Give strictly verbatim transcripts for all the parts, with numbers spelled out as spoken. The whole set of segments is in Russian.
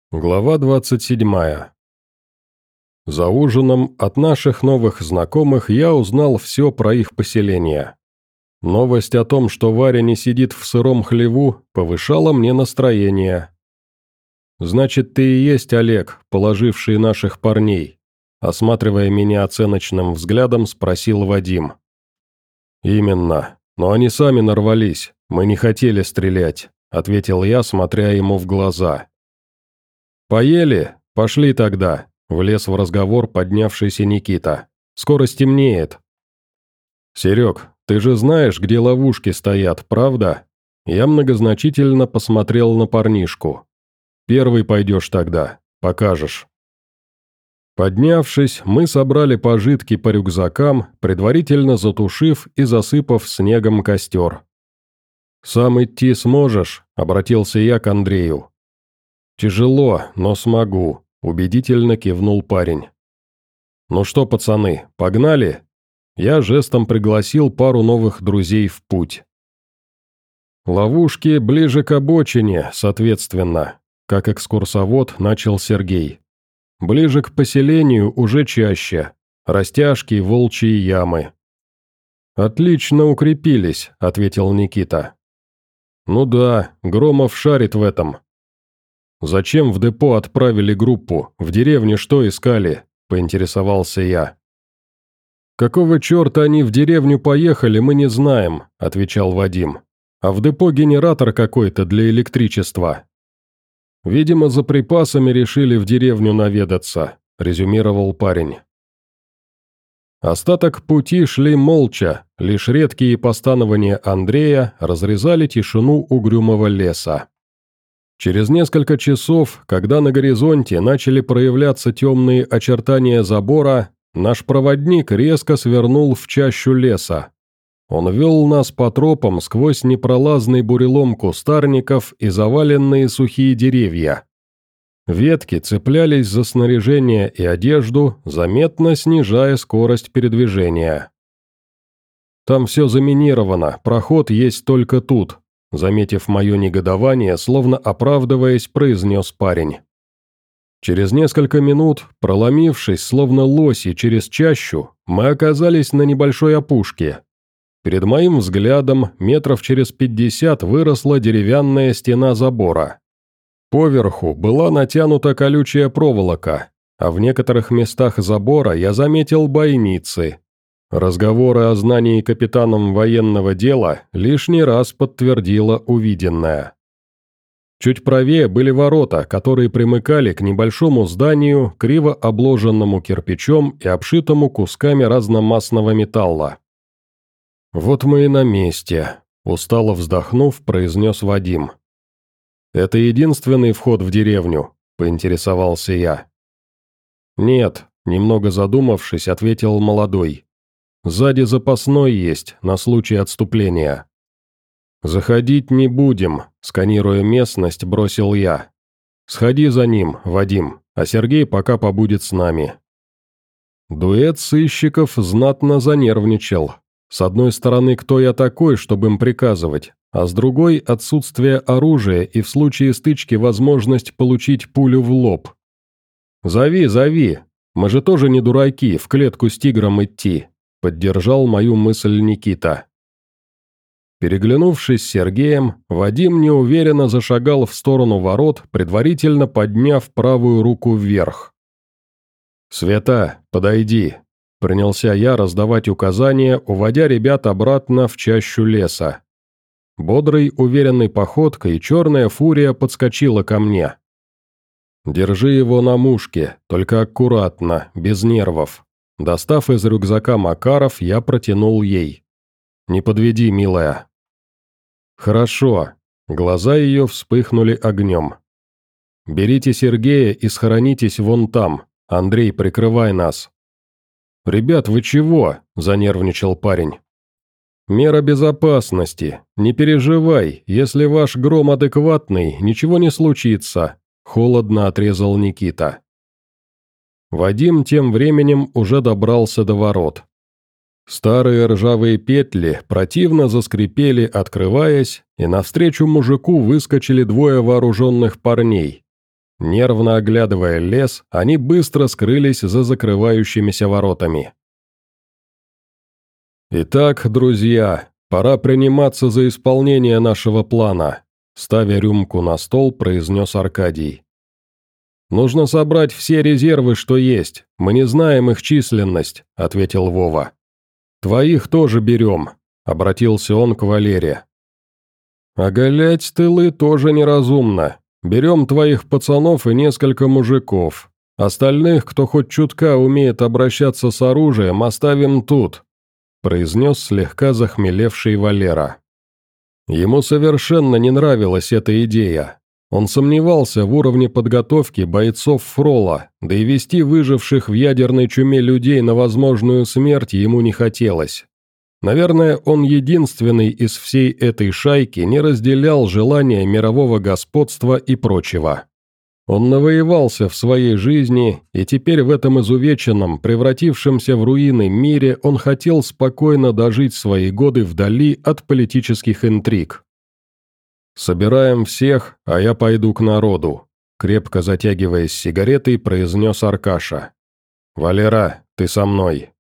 Глава двадцать седьмая. За ужином от наших новых знакомых я узнал все про их поселение. Новость о том, что Варя не сидит в сыром хлеву, повышала мне настроение. «Значит, ты и есть Олег, положивший наших парней?» Осматривая меня оценочным взглядом, спросил Вадим. «Именно, но они сами нарвались, мы не хотели стрелять», ответил я, смотря ему в глаза. «Поели? Пошли тогда», — влез в разговор поднявшийся Никита. «Скоро стемнеет». «Серег, ты же знаешь, где ловушки стоят, правда?» Я многозначительно посмотрел на парнишку. «Первый пойдешь тогда, покажешь». Поднявшись, мы собрали пожитки по рюкзакам, предварительно затушив и засыпав снегом костер. «Сам идти сможешь?» — обратился я к Андрею. «Тяжело, но смогу», – убедительно кивнул парень. «Ну что, пацаны, погнали?» Я жестом пригласил пару новых друзей в путь. «Ловушки ближе к обочине, соответственно», – как экскурсовод начал Сергей. «Ближе к поселению уже чаще, растяжки, волчьи ямы». «Отлично укрепились», – ответил Никита. «Ну да, Громов шарит в этом». «Зачем в депо отправили группу? В деревне что искали?» – поинтересовался я. «Какого черта они в деревню поехали, мы не знаем», – отвечал Вадим. «А в депо генератор какой-то для электричества». «Видимо, за припасами решили в деревню наведаться», – резюмировал парень. Остаток пути шли молча, лишь редкие постанования Андрея разрезали тишину угрюмого леса. Через несколько часов, когда на горизонте начали проявляться темные очертания забора, наш проводник резко свернул в чащу леса. Он вел нас по тропам сквозь непролазный бурелом кустарников и заваленные сухие деревья. Ветки цеплялись за снаряжение и одежду, заметно снижая скорость передвижения. «Там все заминировано, проход есть только тут», заметив мое негодование, словно оправдываясь, произнес парень. Через несколько минут, проломившись, словно лоси через чащу, мы оказались на небольшой опушке. Перед моим взглядом метров через пятьдесят выросла деревянная стена забора. Поверху была натянута колючая проволока, а в некоторых местах забора я заметил бойницы. Разговоры о знании капитаном военного дела лишний раз подтвердило увиденное. Чуть правее были ворота, которые примыкали к небольшому зданию, криво обложенному кирпичом и обшитому кусками разномастного металла. «Вот мы и на месте», – устало вздохнув, произнес Вадим. «Это единственный вход в деревню?» – поинтересовался я. «Нет», – немного задумавшись, ответил молодой. «Сзади запасной есть, на случай отступления». «Заходить не будем», – сканируя местность, бросил я. «Сходи за ним, Вадим, а Сергей пока побудет с нами». Дуэт сыщиков знатно занервничал. С одной стороны, кто я такой, чтобы им приказывать, а с другой – отсутствие оружия и в случае стычки возможность получить пулю в лоб. «Зови, зови, мы же тоже не дураки, в клетку с тигром идти», – поддержал мою мысль Никита. Переглянувшись с Сергеем, Вадим неуверенно зашагал в сторону ворот, предварительно подняв правую руку вверх. «Света, подойди», – принялся я раздавать указания, уводя ребят обратно в чащу леса. Бодрой, уверенной походкой черная фурия подскочила ко мне. «Держи его на мушке, только аккуратно, без нервов». Достав из рюкзака Макаров, я протянул ей. «Не подведи, милая». «Хорошо». Глаза ее вспыхнули огнем. «Берите Сергея и схоронитесь вон там. Андрей, прикрывай нас». «Ребят, вы чего?» – занервничал парень. «Мера безопасности. Не переживай, если ваш гром адекватный, ничего не случится», – холодно отрезал Никита. Вадим тем временем уже добрался до ворот. Старые ржавые петли противно заскрипели, открываясь, и навстречу мужику выскочили двое вооруженных парней. Нервно оглядывая лес, они быстро скрылись за закрывающимися воротами. «Итак, друзья, пора приниматься за исполнение нашего плана», ставя рюмку на стол, произнес Аркадий. «Нужно собрать все резервы, что есть, мы не знаем их численность», — ответил Вова. «Твоих тоже берем», — обратился он к Валере. «Оголять тылы тоже неразумно. Берем твоих пацанов и несколько мужиков. Остальных, кто хоть чутка умеет обращаться с оружием, оставим тут», — произнес слегка захмелевший Валера. Ему совершенно не нравилась эта идея. Он сомневался в уровне подготовки бойцов Фрола, да и вести выживших в ядерной чуме людей на возможную смерть ему не хотелось. Наверное, он единственный из всей этой шайки не разделял желания мирового господства и прочего. Он навоевался в своей жизни, и теперь в этом изувеченном, превратившемся в руины мире он хотел спокойно дожить свои годы вдали от политических интриг. «Собираем всех, а я пойду к народу», — крепко затягиваясь сигаретой, произнес Аркаша. «Валера, ты со мной».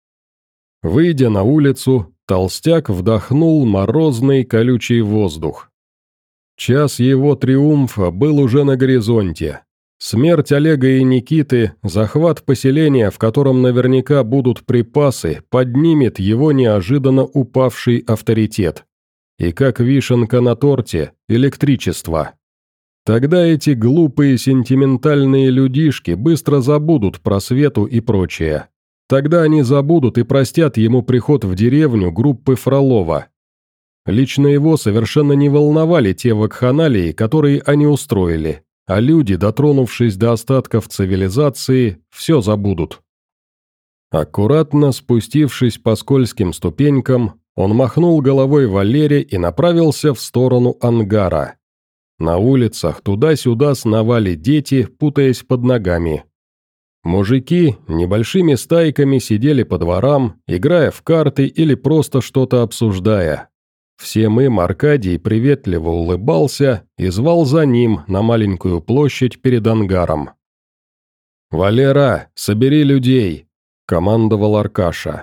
Выйдя на улицу, толстяк вдохнул морозный колючий воздух. Час его триумфа был уже на горизонте. Смерть Олега и Никиты, захват поселения, в котором наверняка будут припасы, поднимет его неожиданно упавший авторитет. И как вишенка на торте – электричество. Тогда эти глупые сентиментальные людишки быстро забудут про Свету и прочее. Тогда они забудут и простят ему приход в деревню группы Фролова. Лично его совершенно не волновали те вакханалии, которые они устроили, а люди, дотронувшись до остатков цивилизации, все забудут. Аккуратно спустившись по скользким ступенькам, он махнул головой Валере и направился в сторону ангара. На улицах туда-сюда сновали дети, путаясь под ногами. Мужики небольшими стайками сидели по дворам, играя в карты или просто что-то обсуждая. Всем им Аркадий приветливо улыбался и звал за ним на маленькую площадь перед ангаром. «Валера, собери людей!» – командовал Аркаша.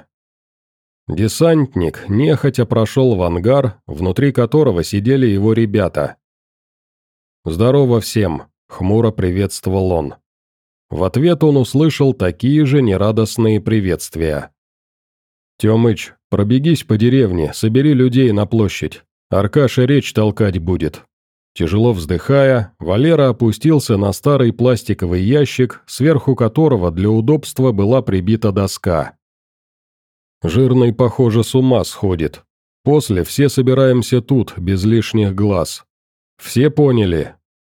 Десантник нехотя прошел в ангар, внутри которого сидели его ребята. «Здорово всем!» – хмуро приветствовал он. В ответ он услышал такие же нерадостные приветствия. «Темыч, пробегись по деревне, собери людей на площадь. Аркаша речь толкать будет». Тяжело вздыхая, Валера опустился на старый пластиковый ящик, сверху которого для удобства была прибита доска. «Жирный, похоже, с ума сходит. После все собираемся тут, без лишних глаз. Все поняли?»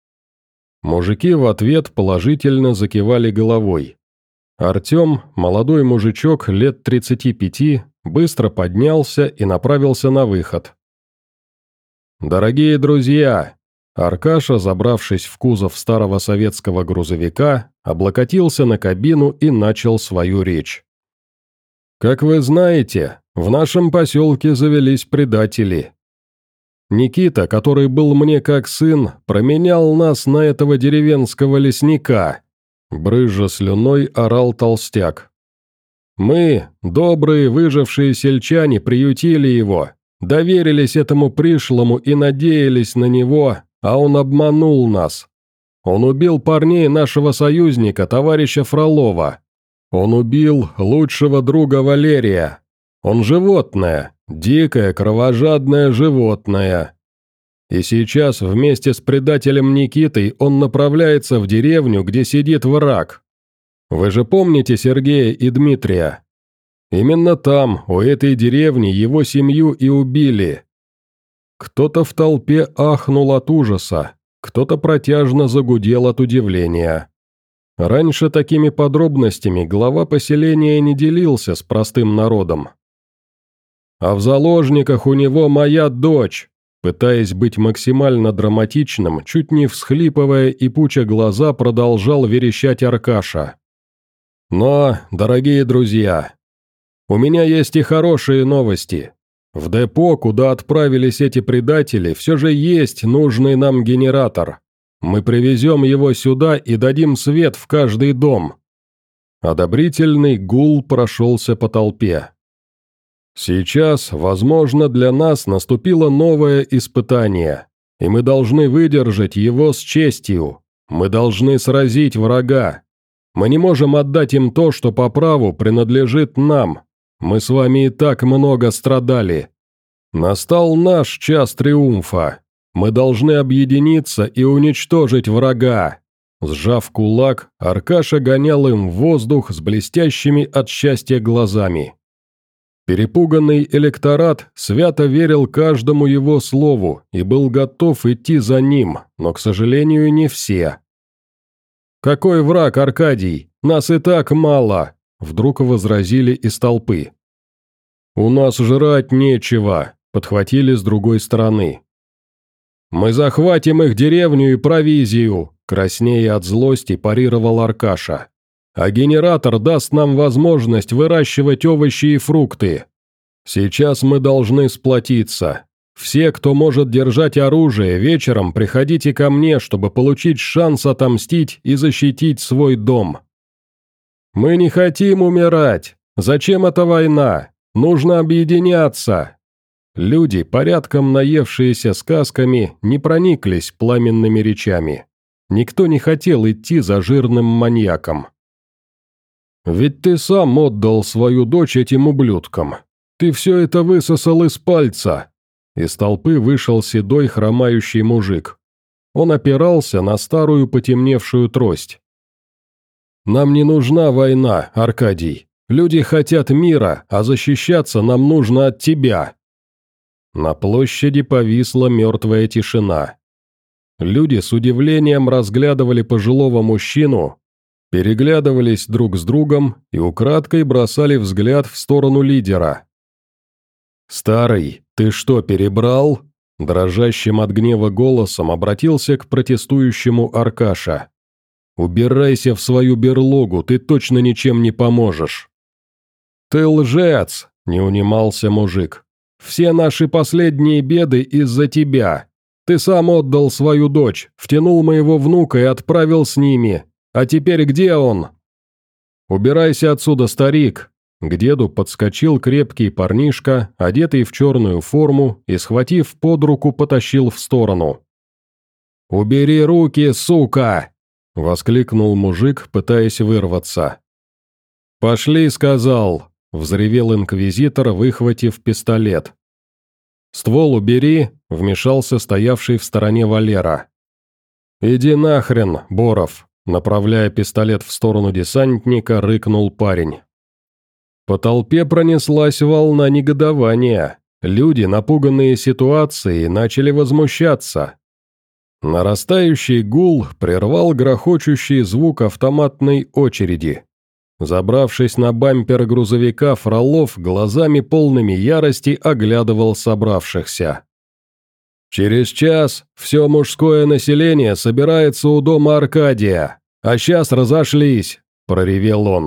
Мужики в ответ положительно закивали головой. Артем, молодой мужичок лет тридцати пяти, быстро поднялся и направился на выход. «Дорогие друзья!» Аркаша, забравшись в кузов старого советского грузовика, облокотился на кабину и начал свою речь. «Как вы знаете, в нашем поселке завелись предатели. Никита, который был мне как сын, променял нас на этого деревенского лесника», брызжа слюной орал толстяк. «Мы, добрые выжившие сельчане, приютили его, доверились этому пришлому и надеялись на него, а он обманул нас. Он убил парней нашего союзника, товарища Фролова. Он убил лучшего друга Валерия. Он животное, дикое, кровожадное животное. И сейчас вместе с предателем Никитой он направляется в деревню, где сидит враг. Вы же помните Сергея и Дмитрия? Именно там, у этой деревни, его семью и убили». Кто-то в толпе ахнул от ужаса, кто-то протяжно загудел от удивления. Раньше такими подробностями глава поселения не делился с простым народом. «А в заложниках у него моя дочь», пытаясь быть максимально драматичным, чуть не всхлипывая и пуча глаза, продолжал верещать Аркаша. «Но, дорогие друзья, у меня есть и хорошие новости. В депо, куда отправились эти предатели, все же есть нужный нам генератор. Мы привезем его сюда и дадим свет в каждый дом». Одобрительный гул прошелся по толпе. «Сейчас, возможно, для нас наступило новое испытание, и мы должны выдержать его с честью. Мы должны сразить врага. Мы не можем отдать им то, что по праву принадлежит нам. Мы с вами и так много страдали. Настал наш час триумфа. Мы должны объединиться и уничтожить врага». Сжав кулак, Аркаша гонял им в воздух с блестящими от счастья глазами. Перепуганный электорат свято верил каждому его слову и был готов идти за ним, но, к сожалению, не все. «Какой враг, Аркадий? Нас и так мало!» – вдруг возразили из толпы. «У нас жрать нечего», – подхватили с другой стороны. «Мы захватим их деревню и провизию», – краснея от злости парировал Аркаша. «А генератор даст нам возможность выращивать овощи и фрукты. Сейчас мы должны сплотиться. Все, кто может держать оружие, вечером приходите ко мне, чтобы получить шанс отомстить и защитить свой дом». «Мы не хотим умирать. Зачем эта война? Нужно объединяться». Люди, порядком наевшиеся сказками, не прониклись пламенными речами. Никто не хотел идти за жирным маньяком. «Ведь ты сам отдал свою дочь этим ублюдкам. Ты все это высосал из пальца». Из толпы вышел седой хромающий мужик. Он опирался на старую потемневшую трость. «Нам не нужна война, Аркадий. Люди хотят мира, а защищаться нам нужно от тебя». На площади повисла мертвая тишина. Люди с удивлением разглядывали пожилого мужчину, переглядывались друг с другом и украдкой бросали взгляд в сторону лидера. «Старый, ты что, перебрал?» Дрожащим от гнева голосом обратился к протестующему Аркаша. «Убирайся в свою берлогу, ты точно ничем не поможешь». «Ты лжец!» – не унимался мужик. «Все наши последние беды из-за тебя. Ты сам отдал свою дочь, втянул моего внука и отправил с ними. А теперь где он?» «Убирайся отсюда, старик!» К деду подскочил крепкий парнишка, одетый в черную форму, и, схватив под руку, потащил в сторону. «Убери руки, сука!» – воскликнул мужик, пытаясь вырваться. «Пошли», – сказал, – взревел инквизитор, выхватив пистолет. «Ствол убери», – вмешался стоявший в стороне Валера. «Иди нахрен, Боров», – направляя пистолет в сторону десантника, рыкнул парень. По толпе пронеслась волна негодования. Люди, напуганные ситуацией, начали возмущаться. Нарастающий гул прервал грохочущий звук автоматной очереди. Забравшись на бампер грузовика, Фролов глазами полными ярости оглядывал собравшихся. «Через час все мужское население собирается у дома Аркадия, а сейчас разошлись», – проревел он.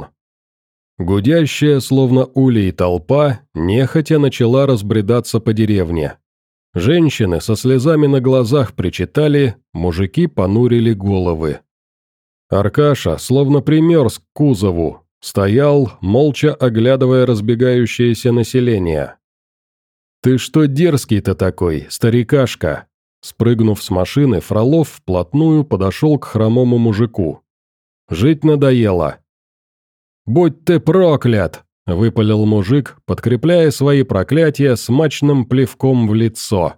Гудящая, словно улей, толпа нехотя начала разбредаться по деревне. Женщины со слезами на глазах причитали, мужики понурили головы. Аркаша, словно примерз к кузову, стоял, молча оглядывая разбегающееся население. «Ты что дерзкий-то такой, старикашка?» Спрыгнув с машины, Фролов вплотную подошел к хромому мужику. «Жить надоело». «Будь ты проклят!» – выпалил мужик, подкрепляя свои проклятия смачным плевком в лицо.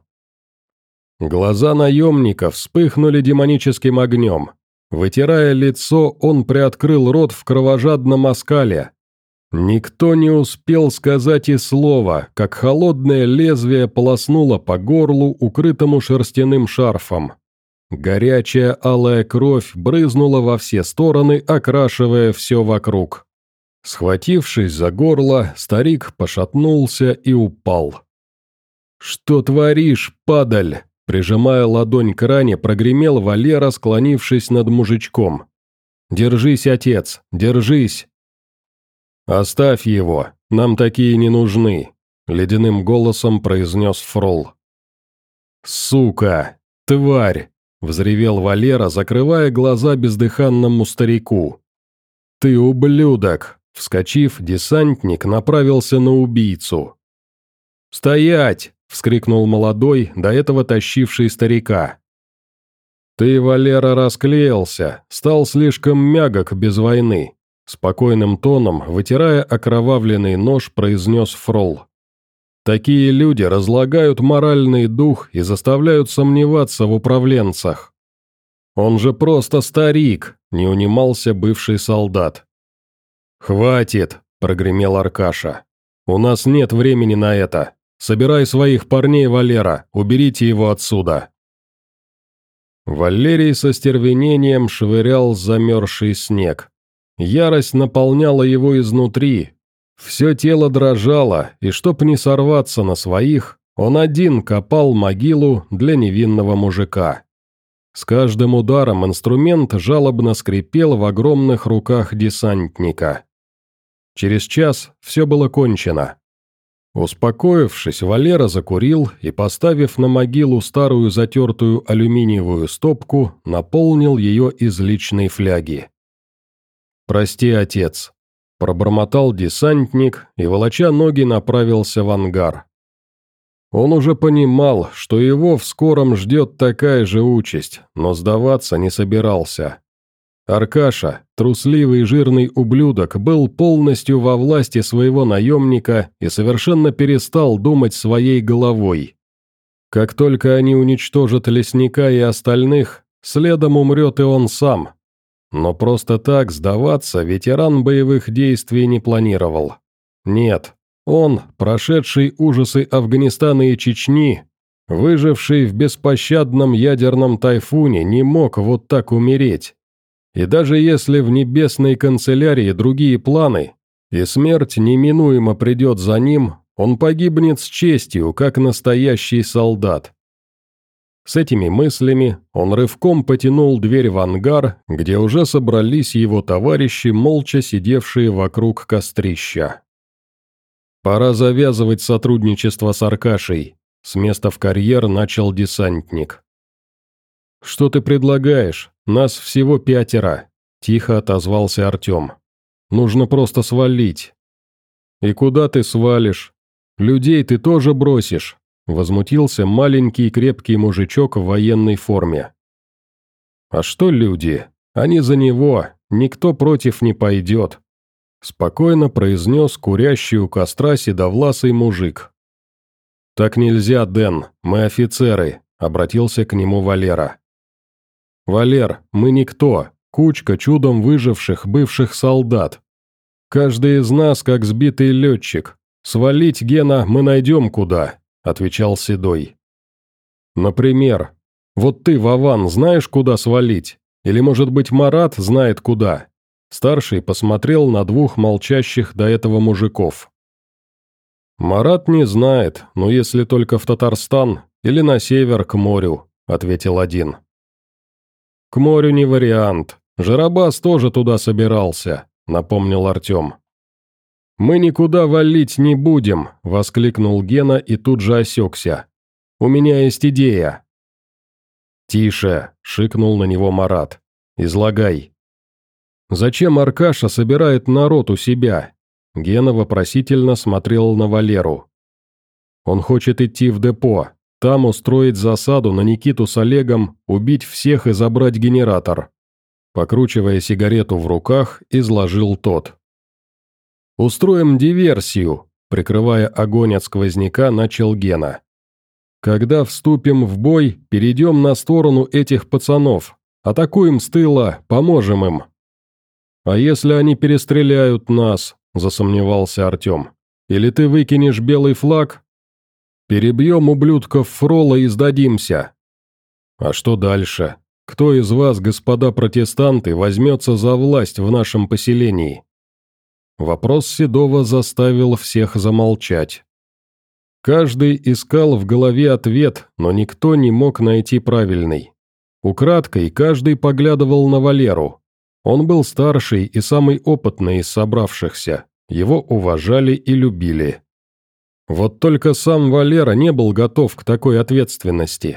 Глаза наемника вспыхнули демоническим огнем. Вытирая лицо, он приоткрыл рот в кровожадном оскале. Никто не успел сказать и слова, как холодное лезвие полоснуло по горлу, укрытому шерстяным шарфом. Горячая алая кровь брызнула во все стороны, окрашивая все вокруг. Схватившись за горло, старик пошатнулся и упал. «Что творишь, падаль?» Прижимая ладонь к ране, прогремел Валера, склонившись над мужичком. «Держись, отец, держись!» «Оставь его, нам такие не нужны», — ледяным голосом произнес Фрол. «Сука! Тварь! – взревел Валера, закрывая глаза бездыханному старику. «Ты ублюдок!» – вскочив, десантник направился на убийцу. «Стоять!» – вскрикнул молодой, до этого тащивший старика. «Ты, Валера, расклеился, стал слишком мягок без войны», – спокойным тоном, вытирая окровавленный нож, произнес Фрол. «Такие люди разлагают моральный дух и заставляют сомневаться в управленцах». «Он же просто старик», – не унимался бывший солдат. «Хватит», – прогремел Аркаша. «У нас нет времени на это. Собирай своих парней, Валера, уберите его отсюда». Валерий со стервенением швырял замерзший снег. Ярость наполняла его изнутри. Все тело дрожало, и чтоб не сорваться на своих, он один копал могилу для невинного мужика. С каждым ударом инструмент жалобно скрипел в огромных руках десантника. Через час все было кончено. Успокоившись, Валера закурил и, поставив на могилу старую затертую алюминиевую стопку, наполнил ее из личной фляги. «Прости, отец», – пробормотал десантник и, волоча ноги, направился в ангар. Он уже понимал, что его в скором ждет такая же участь, но сдаваться не собирался. Аркаша, трусливый жирный ублюдок, был полностью во власти своего наемника и совершенно перестал думать своей головой. Как только они уничтожат лесника и остальных, следом умрет и он сам. Но просто так сдаваться ветеран боевых действий не планировал. Нет, он, прошедший ужасы Афганистана и Чечни, выживший в беспощадном ядерном тайфуне, не мог вот так умереть. И даже если в небесной канцелярии другие планы, и смерть неминуемо придет за ним, он погибнет с честью, как настоящий солдат. С этими мыслями он рывком потянул дверь в ангар, где уже собрались его товарищи, молча сидевшие вокруг кострища. «Пора завязывать сотрудничество с Аркашей», — с места в карьер начал десантник. «Что ты предлагаешь? Нас всего пятеро», – тихо отозвался Артем. «Нужно просто свалить». «И куда ты свалишь? Людей ты тоже бросишь», – возмутился маленький крепкий мужичок в военной форме. «А что люди? Они за него, никто против не пойдет», – спокойно произнес курящий у костра седовласый мужик. «Так нельзя, Дэн, мы офицеры», – обратился к нему Валера. «Валер, мы никто, кучка чудом выживших бывших солдат. Каждый из нас как сбитый летчик. Свалить, Гена, мы найдем куда», – отвечал Седой. «Например, вот ты, Вован, знаешь, куда свалить? Или, может быть, Марат знает куда?» Старший посмотрел на двух молчащих до этого мужиков. «Марат не знает, но если только в Татарстан или на север к морю», – ответил один. «К морю не вариант. Жарабас тоже туда собирался», – напомнил Артем. «Мы никуда валить не будем», – воскликнул Гена и тут же осекся. «У меня есть идея». «Тише», – шикнул на него Марат. «Излагай». «Зачем Аркаша собирает народ у себя?» Гена вопросительно смотрел на Валеру. «Он хочет идти в депо. Там устроить засаду на Никиту с Олегом, убить всех и забрать генератор», покручивая сигарету в руках, изложил тот. «Устроим диверсию», прикрывая огонь от сквозняка, начал Гена. «Когда вступим в бой, перейдем на сторону этих пацанов, атакуем с тыла, поможем им». «А если они перестреляют нас?» – засомневался Артем. «Или ты выкинешь белый флаг?» «Перебьем ублюдков Фрола и сдадимся». «А что дальше? Кто из вас, господа протестанты, возьмется за власть в нашем поселении?» Вопрос Седова заставил всех замолчать. Каждый искал в голове ответ, но никто не мог найти правильный. Украдкой каждый поглядывал на Валеру. Он был старший и самый опытный из собравшихся, его уважали и любили. Вот только сам Валера не был готов к такой ответственности.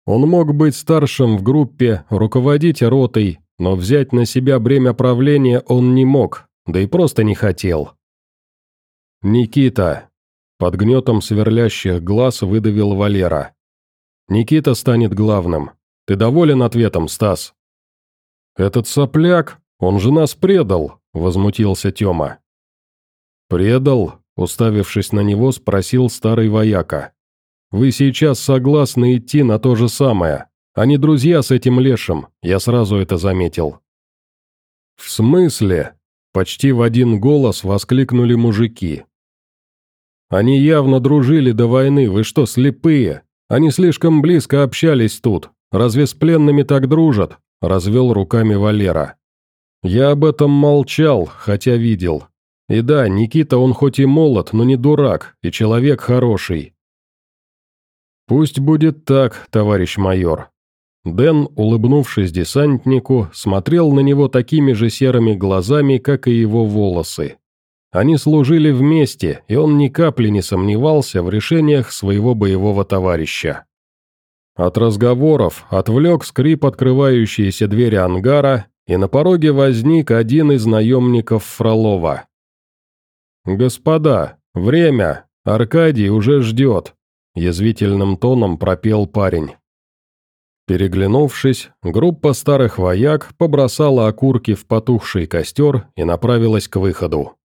Он мог быть старшим в группе, руководить ротой, но взять на себя бремя правления он не мог, да и просто не хотел. «Никита!» – под гнетом сверлящих глаз выдавил Валера. «Никита станет главным. Ты доволен ответом, Стас?» «Этот сопляк, он же нас предал!» – возмутился Тёма. «Предал?» – уставившись на него, спросил старый вояка. «Вы сейчас согласны идти на то же самое. Они друзья с этим лешим, я сразу это заметил». «В смысле?» – почти в один голос воскликнули мужики. «Они явно дружили до войны, вы что, слепые? Они слишком близко общались тут. Разве с пленными так дружат?» – развел руками Валера. «Я об этом молчал, хотя видел. И да, Никита он хоть и молод, но не дурак, и человек хороший». «Пусть будет так, товарищ майор». Дэн, улыбнувшись десантнику, смотрел на него такими же серыми глазами, как и его волосы. Они служили вместе, и он ни капли не сомневался в решениях своего боевого товарища. От разговоров отвлек скрип открывающейся двери ангара, и на пороге возник один из наемников Фролова. «Господа, время! Аркадий уже ждет!» – язвительным тоном пропел парень. Переглянувшись, группа старых вояк побросала окурки в потухший костер и направилась к выходу.